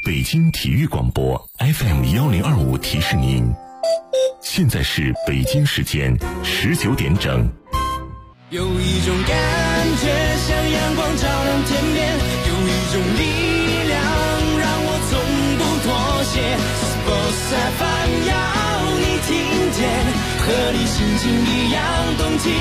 北京体育广播 FM1025提示您，现在是北京时间19点整。 有一种感觉像阳光照亮天边，有一种力量让我从不妥协。Sports FM 要你听见，和你心情一样动起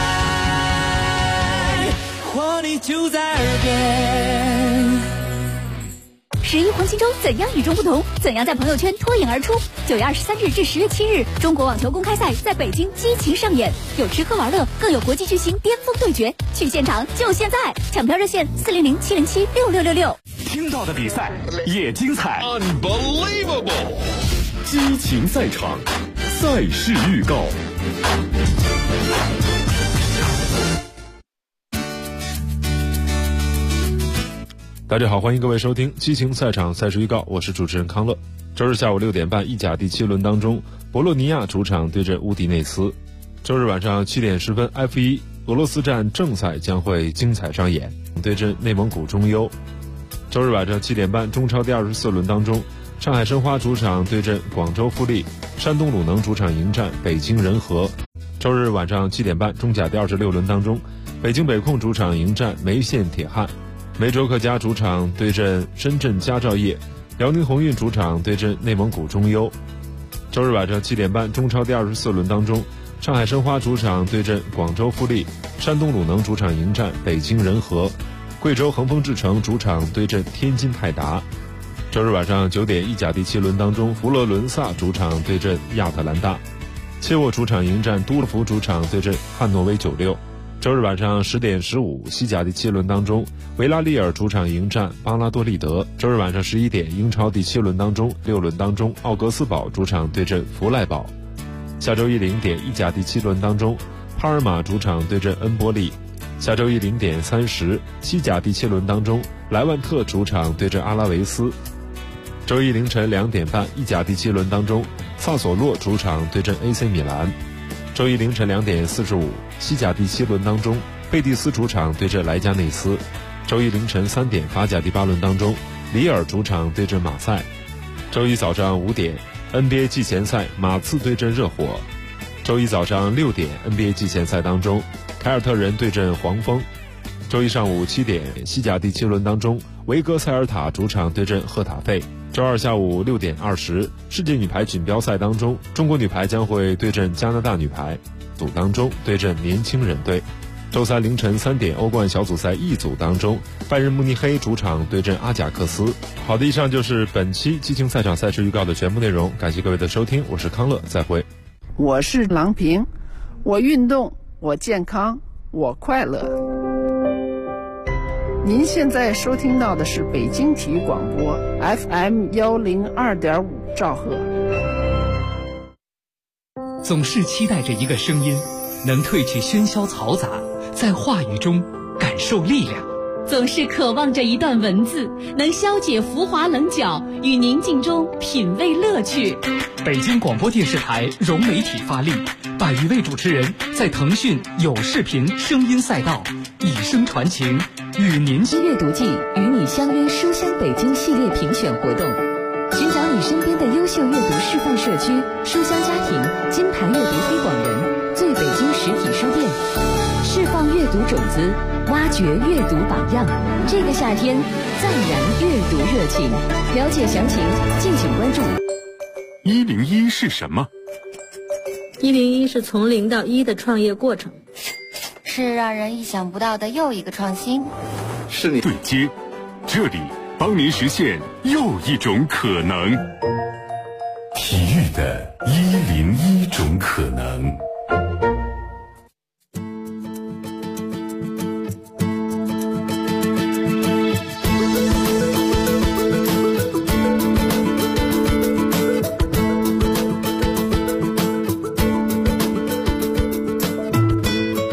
来，活力就在耳边。 11黄金周怎样与众不同？怎样在朋友圈脱颖而出？9月23日至10月7日，中国网球公开赛在北京激情上演，有吃喝玩乐，更有国际巨星巅峰对决。去现场就现在！抢票热线400-707-6666。 听到的比赛也精彩 ，Unbelievable！ 激情赛场，赛事预告。 大家好，欢迎各位收听激情赛场赛事预告，我是主持人康乐。周日下午6点半，意甲第7轮当中，博洛尼亚主场对阵乌迪内斯。周日晚上7点10分 F1 俄罗斯站正赛将会精彩上演，对阵内蒙古中优。周日晚上7点半，中超第24轮当中，上海申花主场对阵广州富力，山东鲁能主场迎战北京人和。周日晚上7点半，中甲第26轮当中，北京北控主场迎战梅县铁汉。梅州客家主场对阵深圳佳兆业，辽宁宏运主场对阵内蒙古中优。周日晚上7点半，中超第24轮当中，上海申花主场对阵广州富力，山东鲁能主场迎战北京人和，贵州恒丰智诚主场对阵天津泰达。周日晚上9点，意甲第7轮当中，佛罗伦萨主场对阵亚特兰大，切沃主场迎战都勒福主场对阵汉诺威96。周日晚上10点15，西甲第7轮当中，维拉利尔主场迎战巴拉多利德。周日晚上11点，英超第7轮当中，6轮当中，奥格斯堡主场对阵弗赖堡。下周一0点，意甲第7轮当中，帕尔马主场对阵恩波利。下周一0点30，西甲第7轮当中，莱万特主场对阵阿拉维斯。周一凌晨2点半，意甲第7轮当中，萨索洛主场对阵 AC 米兰。周一凌晨2点45，西甲第7轮当中，贝蒂斯主场对阵莱加内斯。周一凌晨3点，法甲第8轮当中，里尔主场对阵马赛。周一早上5点， NBA 季前赛马刺对阵热火。周一早上6点， NBA 季前赛当中，凯尔特人对阵黄蜂。周一上午7点，西甲第7轮当中，维戈塞尔塔主场对阵赫塔费。周二下午6点20，世界女排锦标赛当中，中国女排将会对阵加拿大女排，组当中对阵年轻人队。周三凌晨3点，欧冠小组赛 E 组当中，拜仁慕尼黑主场对阵阿贾克斯。好的，以上就是本期激情赛场赛事预告的全部内容，感谢各位的收听，我是康乐，再会。 我是郎平，我运动，我健康，我快乐。您现在收听到的是北京体育广播 FM102.5兆赫。 总是期待着一个声音，能褪去喧嚣嘈杂，在话语中感受力量。 总是渴望着一段文字，能消解浮华棱角，与宁静中品味乐趣。 北京广播电视台融媒体发力，100余位主持人在腾讯有视频声音赛道以声传情，与您阅读季与你相约书香北京系列评选活动，寻找你身边的优秀阅读示范社区、书香家庭、金牌阅读推广人、最北京实体书店，释放阅读种子，挖掘阅读榜样。这个夏天暂燃阅读热情，了解详情敬请关注。 101是什么 ？101是从0到1的创业过程， 是让人意想不到的又一个创新， 是你对接，这里帮您实现又一种可能。 体育的101种可能。 各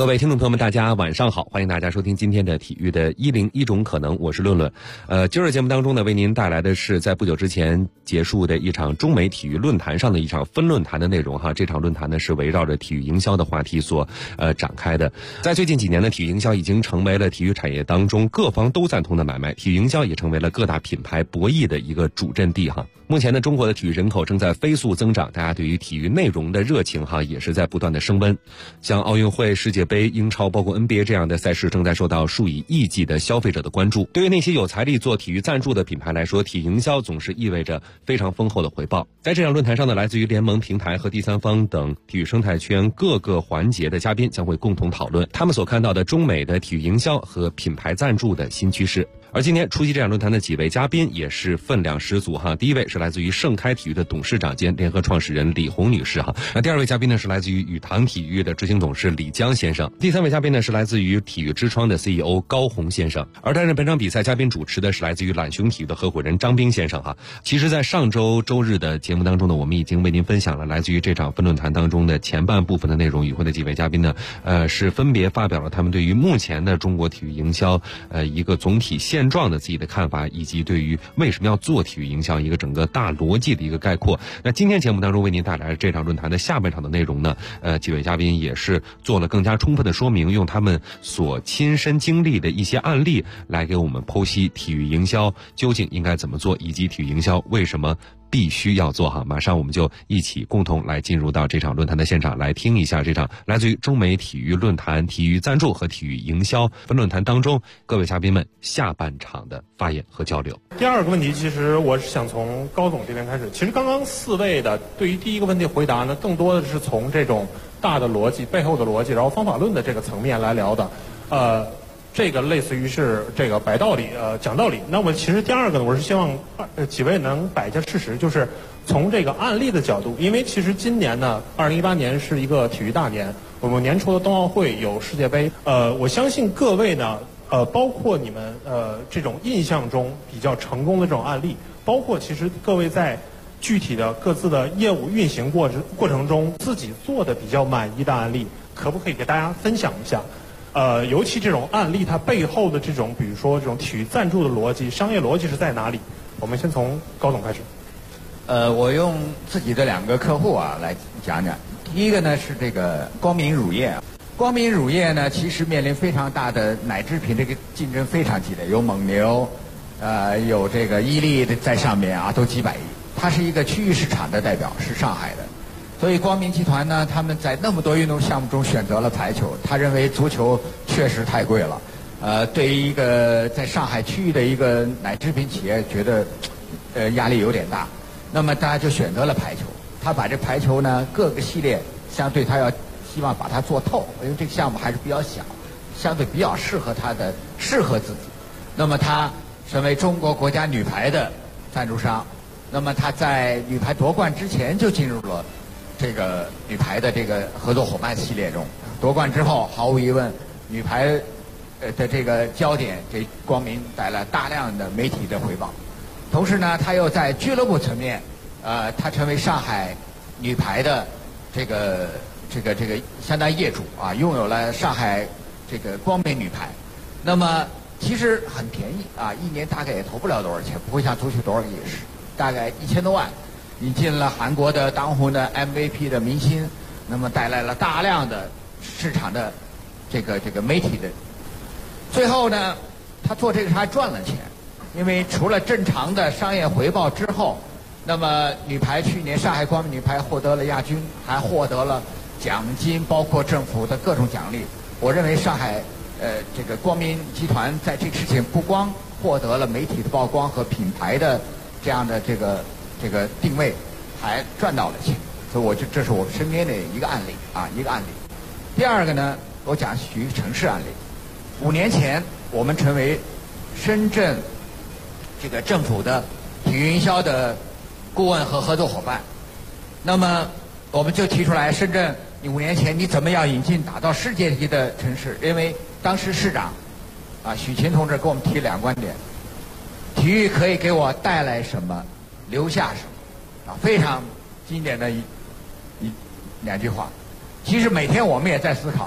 位听众朋友们，大家晚上好，欢迎大家收听今天的体育的101种可能，我是论论。今儿节目当中呢，为您带来的是在不久之前结束的一场中美体育论坛上的一场分论坛的内容哈。这场论坛呢是围绕着体育营销的话题所展开的。在最近几年呢，体育营销已经成为了体育产业当中各方都赞同的买卖，体育营销也成为了各大品牌博弈的一个主阵地哈。目前呢，中国的体育人口正在飞速增长，大家对于体育内容的热情哈也是在不断的升温。像奥运会、世界杯、英超包括 NBA 这样的赛事正在受到数以亿计的消费者的关注。对于那些有财力做体育赞助的品牌来说，体育营销总是意味着非常丰厚的回报。在这场论坛上呢，来自于联盟、平台和第三方等体育生态圈各个环节的嘉宾将会共同讨论他们所看到的中美的体育营销和品牌赞助的新趋势。而今天出席这场论坛的几位嘉宾也是分量十足哈。第一位是来自于盛开体育的董事长兼联合创始人李红女士哈。那第二位嘉宾呢是来自于宇堂体育的执行董事李江先生。第三位嘉宾呢是来自于体育之窗的 CEO 高红先生。而担任本场比赛嘉宾主持的是来自于懒熊体育的合伙人张斌先生哈。其实在上周周日的节目当中呢，我们已经为您分享了来自于这场分论坛当中的前半部分的内容。与会的几位嘉宾呢是分别发表了他们对于目前的中国体育营销一个总体现状的自己的看法，以及对于为什么要做体育营销一个整个大逻辑的一个概括。那今天节目当中为您带来这场论坛的下半场的内容呢，几位嘉宾也是做了更加充分的说明，用他们所亲身经历的一些案例来给我们剖析体育营销究竟应该怎么做，以及体育营销为什么必须要做哈。马上我们就一起共同来进入到这场论坛的现场，来听一下这场来自于中美体育论坛、体育赞助和体育营销分论坛当中各位嘉宾们下半场的发言和交流。 第二个问题，其实我是想从高总这边开始。其实刚刚四位的对于第一个问题回答呢，更多的是从这种大的逻辑、背后的逻辑，然后方法论的这个层面来聊的。这个类似于是这个摆道理，讲道理。那么其实第二个呢，我是希望几位能摆一下事实，就是从这个案例的角度，因为其实今年呢，2018年是一个体育大年，我们年初的冬奥会有世界杯，我相信各位呢，包括你们这种印象中比较成功的这种案例，包括其实各位在具体的各自的业务运行过程中自己做的比较满意的案例，可不可以给大家分享一下？尤其这种案例它背后的这种，比如说这种体育赞助的逻辑、商业逻辑是在哪里？我们先从高总开始。 我用自己的2个客户来讲讲。第一个呢是这个光明乳业。光明乳业呢其实面临非常大的奶制品这个竞争非常激烈，有蒙牛，有这个伊利在上面都几百亿。它是一个区域市场的代表，是上海的。所以光明集团呢，他们在那么多运动项目中选择了排球。他认为足球确实太贵了，对于一个在上海区域的一个奶制品企业，觉得压力有点大。那么大家就选择了排球。他把这排球呢各个系列相对他要希望把它做透，因为这个项目还是比较小，相对比较适合自己。那么他成为中国国家女排的赞助商。那么他在女排夺冠之前就进入了这个女排的这个合作伙伴系列中。夺冠之后，毫无疑问，女排的这个焦点给光明带来大量的媒体的回报。同时呢，他又在俱乐部层面，他成为上海女排的这个相当业主拥有了上海这个光明女排。那么其实很便宜一年大概也投不了多少钱，不会像足球多少个亿是，大概1000多万。引进了韩国的当红的 MVP 的明星，那么带来了大量的市场的这个媒体的。最后呢，他做这个还赚了钱，因为除了正常的商业回报之后，那么女排去年上海光明女排获得了亚军，还获得了奖金，包括政府的各种奖励。我认为上海这个光明集团在这个事情不光获得了媒体的曝光和品牌的这样的这个定位，还赚到了钱。所以这是我身边的一个案例一个案例。第二个呢，我讲属于城市案例。5年前我们成为深圳这个政府的体育营销的顾问和合作伙伴。那么我们就提出来，深圳你5年前你怎么样引进打造世界级的城市？因为当时市长许勤同志给我们提2个观点：体育可以给我带来什么，留下什么非常经典的2句话。其实每天我们也在思考，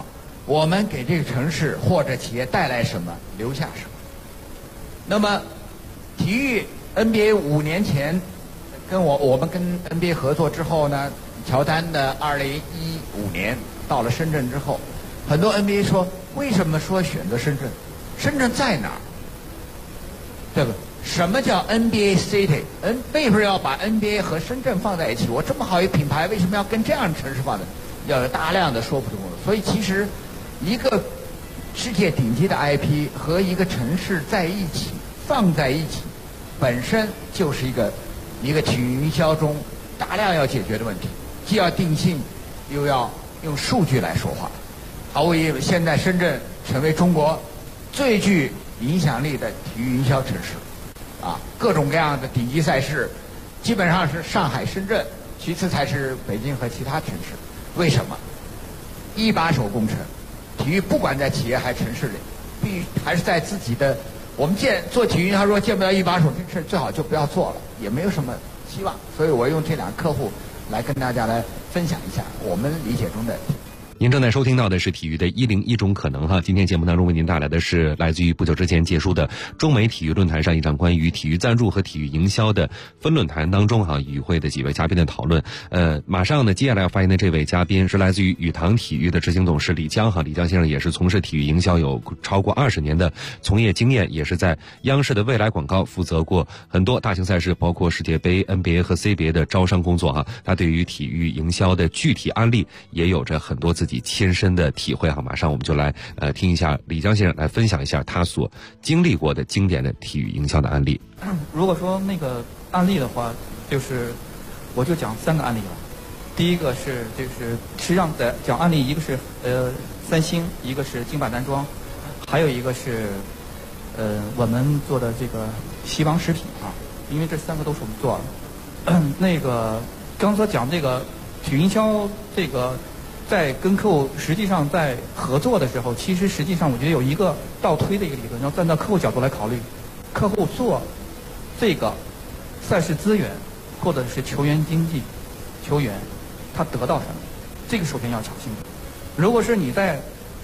我们给这个城市或者企业带来什么，留下什么。那么，体育 NBA 5年前我们跟 NBA 合作之后呢，乔丹的2015年到了深圳之后，很多 NBA 说为什么说选择深圳？深圳在哪儿？对吧？什么叫 NBA City？ 为什么要把 NBA 和深圳放在一起？我这么好一个品牌，为什么要跟这样的城市放在？要有大量的说不通的。所以其实一个世界顶级的 IP 和一个城市在一起放在一起，本身就是一个体育营销中大量要解决的问题，既要定性，又要用数据来说话。毫无疑问，现在深圳成为中国最具影响力的体育营销城市，各种各样的顶级赛事，基本上是上海、深圳，其次才是北京和其他城市。为什么？一把手工程，体育不管在企业还是城市里，还是在自己的。我们做体育营销，如果见不到一把手，这事最好就不要做了，也没有什么希望。所以我用这两个客户来跟大家来分享一下我们理解中的。 您正在收听到的是体育的101种可能哈。今天节目当中为您带来的是来自于不久之前结束的中美体育论坛上一场关于体育赞助和体育营销的分论坛当中与会的几位嘉宾的讨论。马上呢，接下来要发言的这位嘉宾是来自于宇堂体育的执行董事李江李江先生也是从事体育营销有超过20年的从业经验，也是在央视的未来广告负责过很多大型赛事，包括世界杯、NBA 和 CBA 的招商工作他对于体育营销的具体案例也有着很多自己亲身的体会马上我们就来听一下李江先生来分享一下他所经历过的经典的体育营销的案例。 如果说那个案例的话，我就讲3个案例了。第一个是实际上在讲案例，一个是三星，一个是金百男装，还有一个是我们做的这个西王食品因为这3个都是我们做的。那个刚才讲这个体育营销在跟客户实际上在合作的时候，实际上我觉得有一个倒推的一个理论，要站在客户角度来考虑，客户做这个赛事资源或者是球员经济，球员他得到什么，这个首先要讲清楚。如果是你在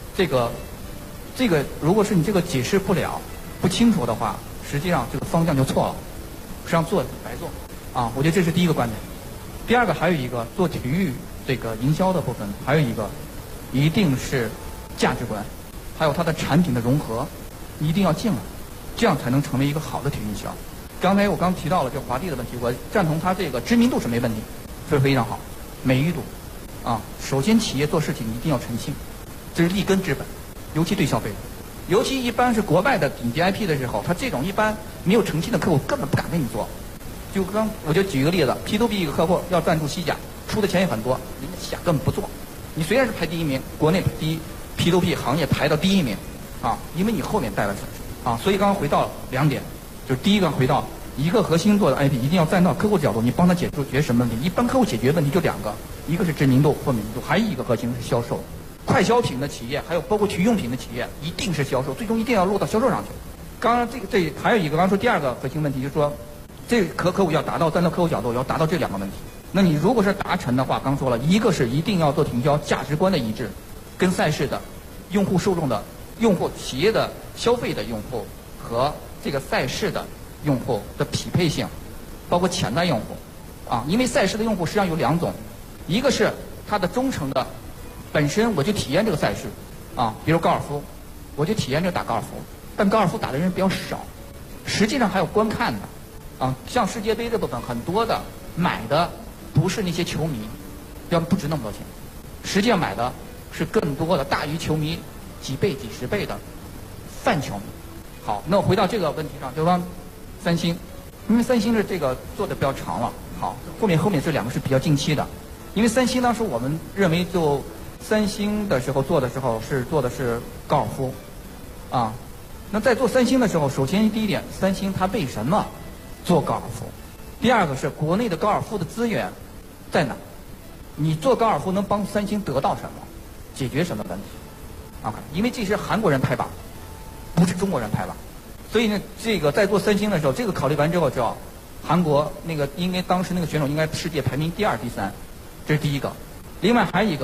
如果是你这个解释不清楚的话，实际上这个方向就错了，实际上做白做我觉得这是第一个观点。第二个还有一个做体育这个营销的部分，还有一个一定是价值观，还有它的产品的融合一定要进来，这样才能成为一个好的体育营销。刚才我刚提到了这华帝的问题，我赞同它这个知名度是没问题，是非常好，美誉度首先企业做事情一定要诚信，这是立根之本，尤其对消费者，尤其一般是国外的顶级 IP 的时候，他这种一般没有诚信的客户根本不敢跟你做。我就举一个例子 ，P2P 一个客户要赞助西甲，出的钱也很多，人家西甲根本不做。你虽然是排第1名，国内第一 P2P 行业排到第1名因为你后面带了所以刚刚回到2点，就是第一个回到一个核心做的 IP 一定要站到客户角度，你帮他解决什么问题？一般客户解决问题就2个，一个是知名度或敏度，还有一个核心是销售。快消品的企业，还有包括体育用品的企业，一定是销售，最终一定要落到销售上去。刚刚这还有一个，刚刚说第2个核心问题，就是说这客户要达到站到客户角度要达到这2个问题。那你如果是达成的话，刚说了一个是一定要做体销价值观的一致，跟赛事的用户受众的用户、企业的消费的用户和这个赛事的用户的匹配性，包括潜在用户因为赛事的用户实际上有2种，一个是他的忠诚的本身我就体验这个赛事比如高尔夫，我就体验这个打高尔夫，但高尔夫打的人比较少，实际上还有观看的像世界杯这部分很多的买的不是那些球迷，要不值那么多钱，实际上买的是更多的大于球迷几倍几十倍的泛球迷。好，那我回到这个问题上，就说三星，因为三星的这个做的比较长了，好，后面这2个是比较近期的，因为三星当时我们认为就三星的时候做的是高尔夫那在做三星的时候，首先第一点，三星它为什么做高尔夫？第2个是国内的高尔夫的资源在哪？你做高尔夫能帮三星得到什么？解决什么问题因为这是韩国人拍板，不是中国人拍板，所以呢，这个在做三星的时候，这个考虑完之后，叫韩国那个，因为当时那个选手应该世界排名第2、第3，这是第一个。另外还有一个，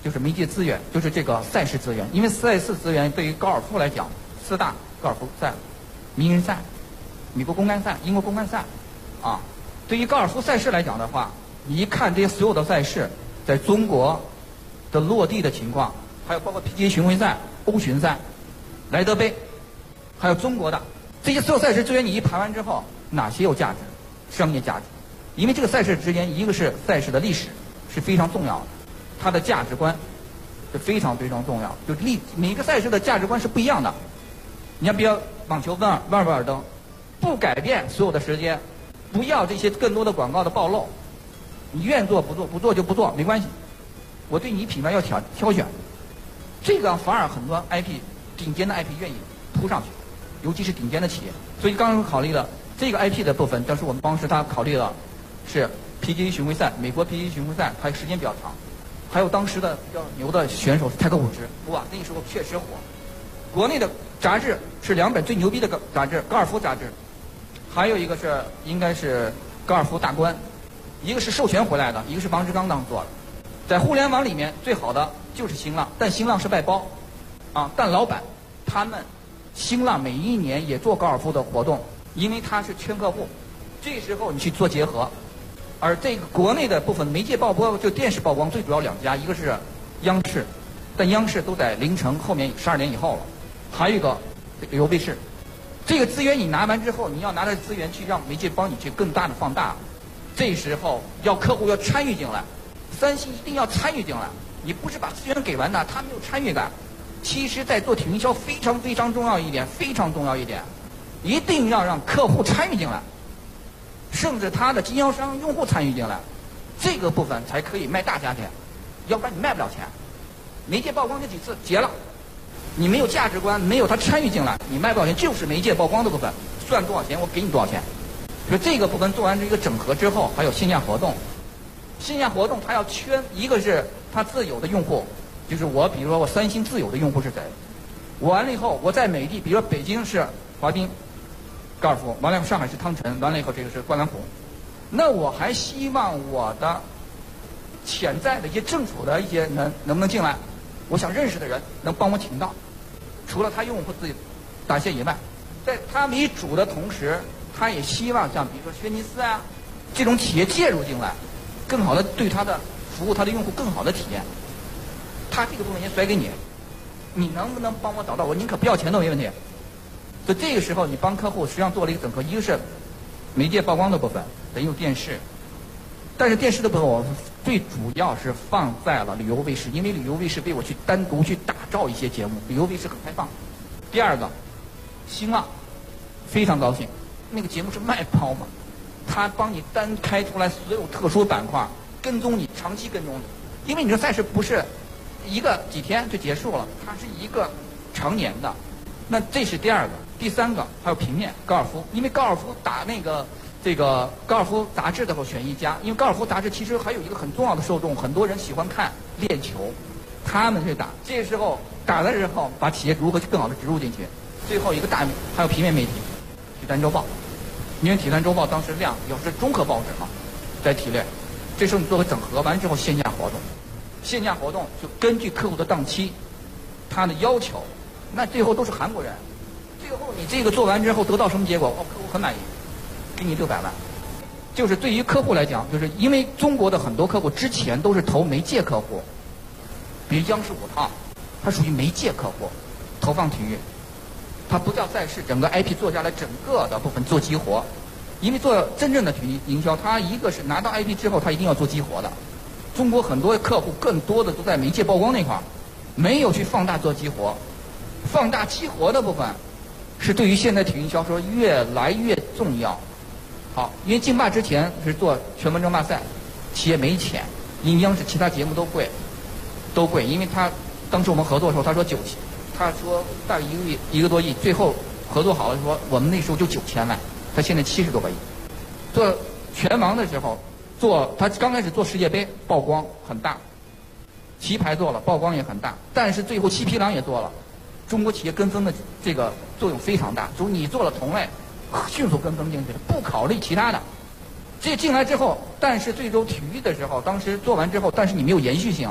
就是媒介资源，就是这个赛事资源。因为赛事资源对于高尔夫来讲，4大高尔夫赛，名人赛、美国公开赛、英国公开赛，啊，对于高尔夫赛事来讲的话，你一看这些所有的赛事在中国的落地的情况，还有包括 PGA 巡回赛、欧巡赛、莱德杯，还有中国的这些所有赛事资源，你一盘完之后，哪些有价值？商业价值。因为这个赛事之间，一个是赛事的历史是非常重要的，它的价值观是非常非常重要的。就每个赛事的价值观是不一样的。你看，比如网球万维尔登，不改变所有的时间，不要这些更多的广告的暴露，你愿做不做，不做就不做，没关系。我对你品牌要挑选，这个反而很多 IP 顶尖的 IP 愿意扑上去，尤其是顶尖的企业。所以刚刚考虑了这个 IP 的部分，但是我们当时他考虑了是 PGA 巡回赛，美国 PGA 巡回赛，它时间比较长，还有当时的比较牛的选手是泰格伍兹，哇，那时候确实火。国内的杂志是2本最牛逼的杂志，高尔夫杂志，还有一个是应该是高尔夫大观，一个是授权回来的，一个是王志刚当做的。在互联网里面最好的就是新浪，但新浪是外包，啊，但老板他们新浪每一年也做高尔夫的活动，因为他是圈客户，这时候你去做结合。而这个国内的部分媒介曝光，就电视曝光最主要2家，一个是央视，但央视都在凌晨后面12点以后了，还有一个旅游卫视。这个资源你拿完之后，你要拿着资源去让媒介帮你去更大的放大，这时候要客户要参与进来。三星一定要参与进来，你不是把资源给完他，他没有参与感。其实，在做体育营销非常非常重要一点，非常重要一点，一定要让客户参与进来，甚至他的经销商、用户参与进来，这个部分才可以卖大价钱，要不然你卖不了钱。媒介曝光这几次结了，你没有价值观，没有他参与进来，你卖不了钱。就是媒介曝光的部分，算多少钱，我给你多少钱。所以这个部分做完这个整合之后，还有线下活动。线下活动它要圈，一个是它自有的用户，就是我，比如说我三星自有的用户是谁，我完了以后我在美的，比如说北京是华彬高尔夫，完了以后上海是汤臣，完了以后这个是冠蓝湖，那我还希望我的潜在的一些政府的一些能不能进来，我想认识的人能帮我请到，除了他用户自己打线以外，在他为主的同时，他也希望像比如说轩尼诗啊这种企业介入进来，更好的对他的服务他的用户更好的体验。他这个部分先甩给你，你能不能帮我找到？我宁可不要钱都没问题。所以这个时候你帮客户实际上做了一个整合，一个是媒介曝光的部分，得用电视，但是电视的部分我最主要是放在了旅游卫视，因为旅游卫视被我去单独去打造一些节目，旅游卫视很开放。第二个，新浪非常高兴，那个节目是卖包嘛，他帮你单开出来所有特殊板块，跟踪你，长期跟踪你，因为你这赛事不是几天就结束了，它是一个常年的。那这是第二个，第三个还有平面高尔夫，因为高尔夫打这个高尔夫杂志的时候选一家，因为高尔夫杂志其实还有一个很重要的受众，很多人喜欢看练球，他们去打，这时候打的时候把企业如何去更好的植入进去。最后一个大还有平面媒体，体坛周报，因为体坛周报当时量有是综合报纸嘛，在体略，这时候你做个整合完之后线下活动，线下活动就根据客户的档期，他的要求。那最后都是韩国人，最后你这个做完之后得到什么结果？哦，客户很满意，给你600万。就是对于客户来讲，就是因为中国的很多客户之前都是投媒介客户，比如央视5套，它属于媒介客户，投放体育，它不叫赛事，整个 IP 做下来整个的部分做激活。因为做真正的体育营销，它一个是拿到 IP 之后，它一定要做激活的。中国很多客户更多的都在媒介曝光那块儿，没有去放大做激活。放大激活的部分，是对于现在体育营销说越来越重要。好，因为竞霸之前是做全国争霸赛，企业没钱，因为央视其他节目都贵，因为他当时我们合作的时候，他说他说大概一个多亿，最后合作好了说我们那时候就9000万，他现在70多个亿。做拳王的时候，他刚开始做世界杯曝光很大，棋牌做了曝光也很大，但是最后七匹狼也做了。中国企业跟风的这个作用非常大，就是你做了同类，迅速跟风进去，不考虑其他的。这进来之后，但是最终体育的时候，当时做完之后，但是你没有延续性，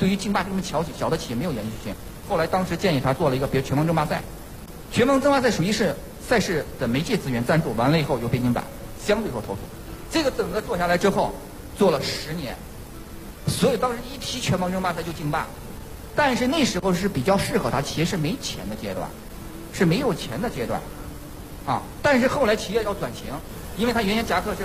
对于竞霸这么小的企业没有延续性。后来当时建议他做了一个全盟争霸赛，全盟争霸赛属于是赛事的媒介资源赞助，完了以后由北京版相对说投出。这个整个做下来之后，做了10年，所以当时一提全盟争霸赛就竞霸。但是那时候是比较适合他，企业是没钱的阶段，是没有钱的阶段，啊！但是后来企业要转型，因为他原先夹克是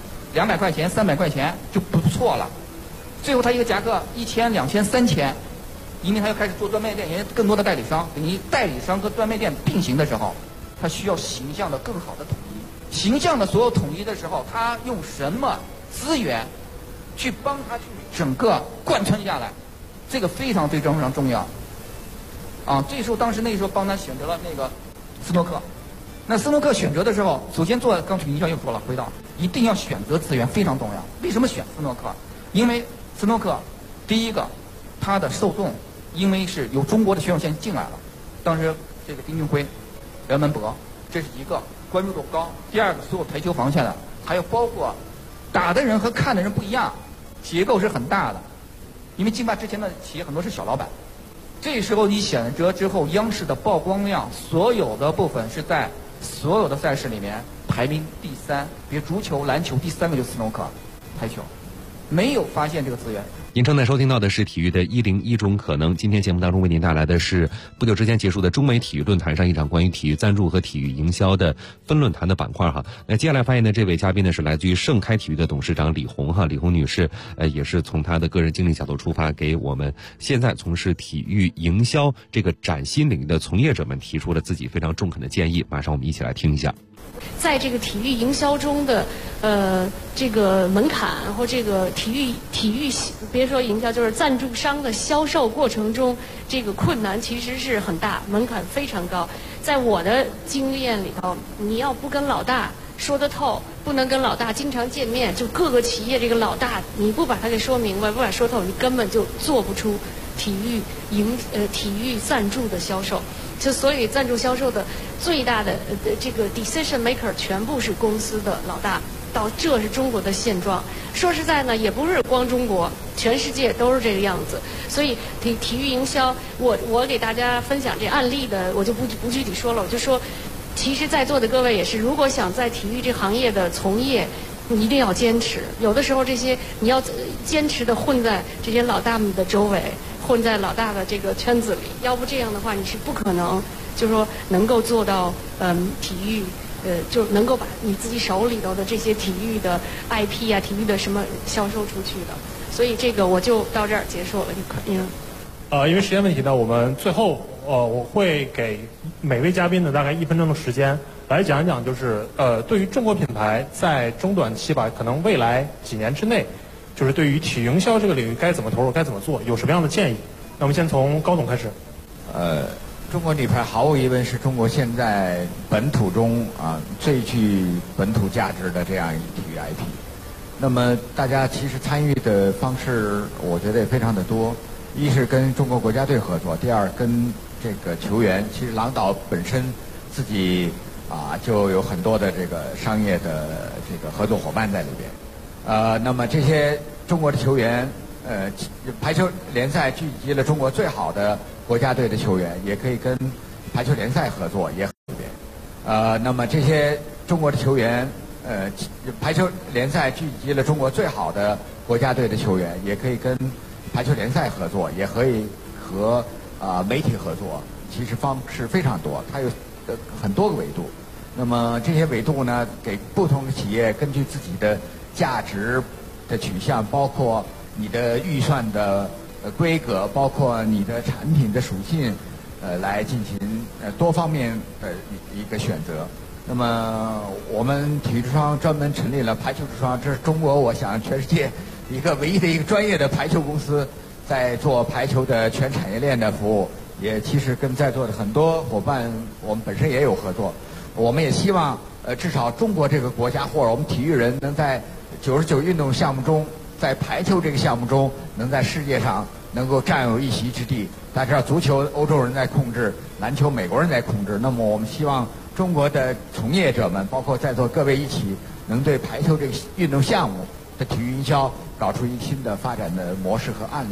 200块钱、300块钱就不错了，最后他一个夹克1000、2000、3000，因为他要开始做专卖店，因为更多的代理商，等于代理商和专卖店并行的时候，他需要形象的更好的统一，形象的所有统一的时候，他用什么资源去帮他去整个贯穿下来？这个非常重要，啊！这时候那时候帮他选择了那个斯诺克。那斯诺克选择的时候，首先做刚才营销又说了，回到一定要选择资源非常重要。为什么选斯诺克？因为斯诺克第一个，它的受众因为是有中国的选手先进来了，当时这个丁俊晖、梁文博，这是一个关注度高。第二个，所有排球房下的，还有包括打的人和看的人不一样，结构是很大的。因为竞霸之前的企业很多是小老板，这时候你选择之后，央视的曝光量，所有的部分是在所有的赛事里面排名第3，比如足球、篮球，第3个就是斯诺克、排球，没有发现这个资源。 您正在收听到的是体育的101种可能。今天节目当中为您带来的是不久之前结束的中美体育论坛上一场关于体育赞助和体育营销的分论坛的板块哈。那接下来发言的这位嘉宾呢是来自于盛开体育的董事长李红哈，李红女士也是从她的个人经历角度出发，给我们现在从事体育营销这个崭新领域的从业者们提出了自己非常中肯的建议。马上我们一起来听一下。 在这个体育营销中的这个门槛或这个体育别说营销，就是赞助商的销售过程中，这个困难其实是很大，门槛非常高。在我的经验里头，你要不跟老大说得透，不能跟老大经常见面，就各个企业这个老大，你不把他给说明白，不把说透，你根本就做不出体育赞助的销售。就所以赞助销售的最大的这个 decision maker 全部是公司的老大，这是中国的现状。说实在呢，也不是光中国，全世界都是这个样子。所以体育营销，我给大家分享这案例的，我就不具体说了，我就说，其实在座的各位也是，如果想在体育这行业的从业，你一定要坚持。有的时候这些你要坚持的混在这些老大们的周围，混在老大的这个圈子里，要不这样的话你是不可能就是说能够做到体育就能够把你自己手里头的这些体育的 IP 啊、体育的什么销售出去的。所以这个我就到这儿结束了。 因为时间问题呢，我们最后我会给每位嘉宾呢大概1分钟的时间来讲一讲，就是对于中国品牌在中短期吧，可能未来几年之内，就是对于体育营销这个领域该怎么投入、该怎么做，有什么样的建议？那我们先从高总开始。 中国女排毫无疑问是中国现在本土中最具本土价值的这样一体育 IP。那么大家其实参与的方式，我觉得也非常的多。一是跟中国国家队合作，第二跟这个球员，其实郎导本身自己就有很多的这个商业的这个合作伙伴在里边。那么这些中国的球员，排球联赛聚集了中国最好的国家队的球员，也可以跟排球联赛合作，也很里边。那么这些中国的球员，排球联赛聚集了中国最好的国家队的球员，也可以跟排球联赛合作，也可以和媒体合作，其实方式非常多，它有很多个维度。那么这些维度呢，给不同的企业根据自己的价值的取向，包括你的预算的规格，包括你的产品的属性，来进行多方面的一个选择。那么我们体育之窗专门成立了排球之窗，这是中国我想全世界一个唯一的一个专业的排球公司，在做排球的全产业链的服务，也其实跟在座的很多伙伴，我们本身也有合作。我们也希望至少中国这个国家或者我们体育人能在99运动项目中，在排球这个项目中，能在世界上能够占有一席之地。大家知道足球欧洲人在控制，篮球美国人在控制，那么我们希望中国的从业者们，包括在座各位一起，能对排球这个运动项目的体育营销搞出一个新的发展的模式和案例。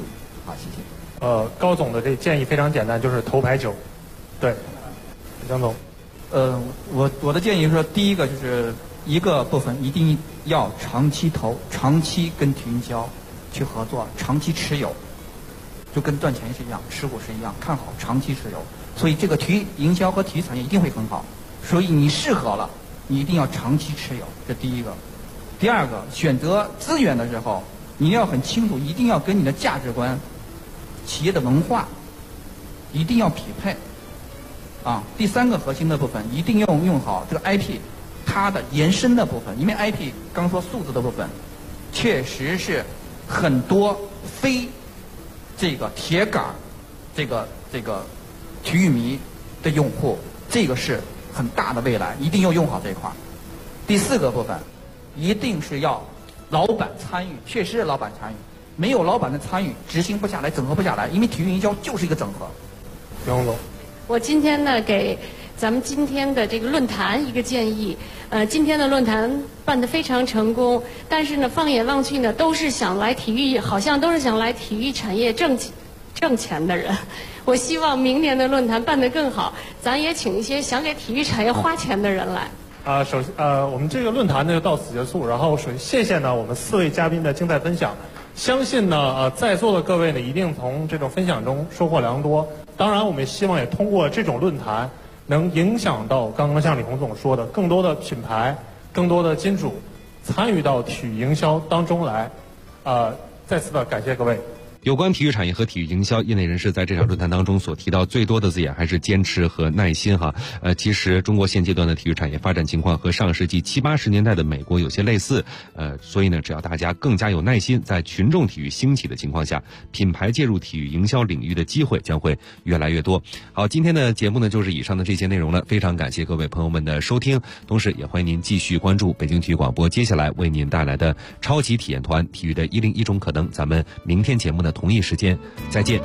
好，谢谢。 高总的这建议非常简单，就是头排9。对，江总。 我的建议是说，第一个就是一个部分一定要长期投，长期跟体育营销去合作，长期持有，就跟赚钱是一样，持股是一样，看好长期持有。所以这个体育营销和体育产业一定会很好。所以你适合了，你一定要长期持有，这第一个。第二个，选择资源的时候，你要很清楚，一定要跟你的价值观、企业的文化一定要匹配。第三个核心的部分，一定用好这个 IP， 它的延伸的部分，因为 IP 刚说数字的部分，确实是很多非这个铁杆这个体育迷的用户，这个是很大的未来，一定要用好这一块。第四个部分，一定是要老板参与，确实是老板参与，没有老板的参与，执行不下来，整合不下来，因为体育营销就是一个整合。 杨总。 我今天呢，给咱们今天的这个论坛一个建议。今天的论坛办得非常成功，但是呢，放眼望去呢，都是想来体育，好像都是想来体育产业挣钱的人。我希望明年的论坛办得更好，咱也请一些想给体育产业花钱的人来。 首先我们这个论坛呢就到此结束。然后谢谢呢我们4位嘉宾的精彩分享。相信呢在座的各位呢一定从这种分享中收获良多。当然，我们希望也通过这种论坛，能影响到刚刚像李洪总说的，更多的品牌、更多的金主参与到体育营销当中来。再次的感谢各位。 有关体育产业和体育营销，业内人士在这场论坛当中所提到最多的字眼还是坚持和耐心哈。其实中国现阶段的体育产业发展情况和上世纪70、80年代的美国有些类似，所以呢，只要大家更加有耐心，在群众体育兴起的情况下，品牌介入体育营销领域的机会将会越来越多。好，今天的节目呢就是以上的这些内容了，非常感谢各位朋友们的收听，同时也欢迎您继续关注北京体育广播接下来为您带来的超级体验团体育的101种可能。咱们明天节目呢同一时间再见。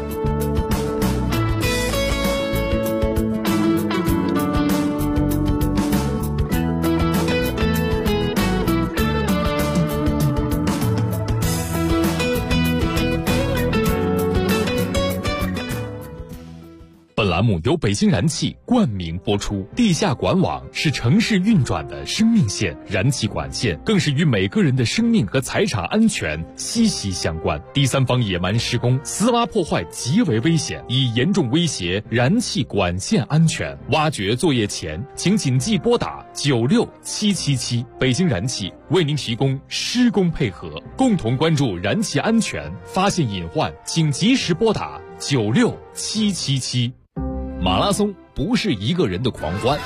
本栏目由北京燃气冠名播出。地下管网是城市运转的生命线，燃气管线更是与每个人的生命和财产安全息息相关。第三方野蛮施工、私挖破坏极为危险，已严重威胁燃气管线安全。挖掘作业前，请谨记拨打96777。北京燃气为您提供施工配合，共同关注燃气安全，发现隐患请及时拨打96777。马拉松不是一个人的狂欢，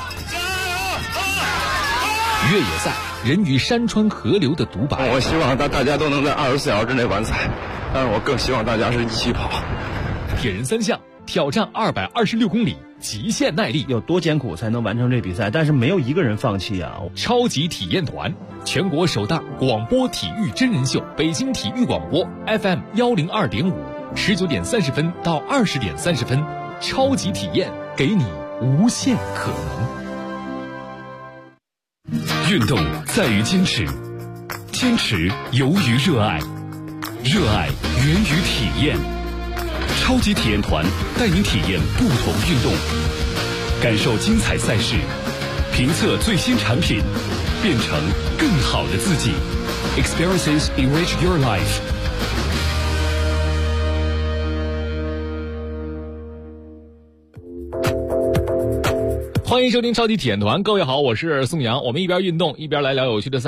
越野赛人与山川河流的独白。 我希望大家都能在24小时之内完赛，但是我更希望大家是一起跑。 铁人3项挑战226公里，极限耐力， 有多艰苦才能完成这比赛？但是没有一个人放弃啊！ 超级体验团，全国首档广播体育真人秀，北京体育广播 FM 102.5，19点30分到20点30分。超级体验，给你无限可能。运动在于坚持，坚持由于热爱，热爱源于体验。超级体验团带您体验不同运动，感受精彩赛事，评测最新产品，变成更好的自己。Experiences enrich your life。 欢迎收听超级体验团，各位好，我是宋阳，我们一边运动一边来聊有趣的赛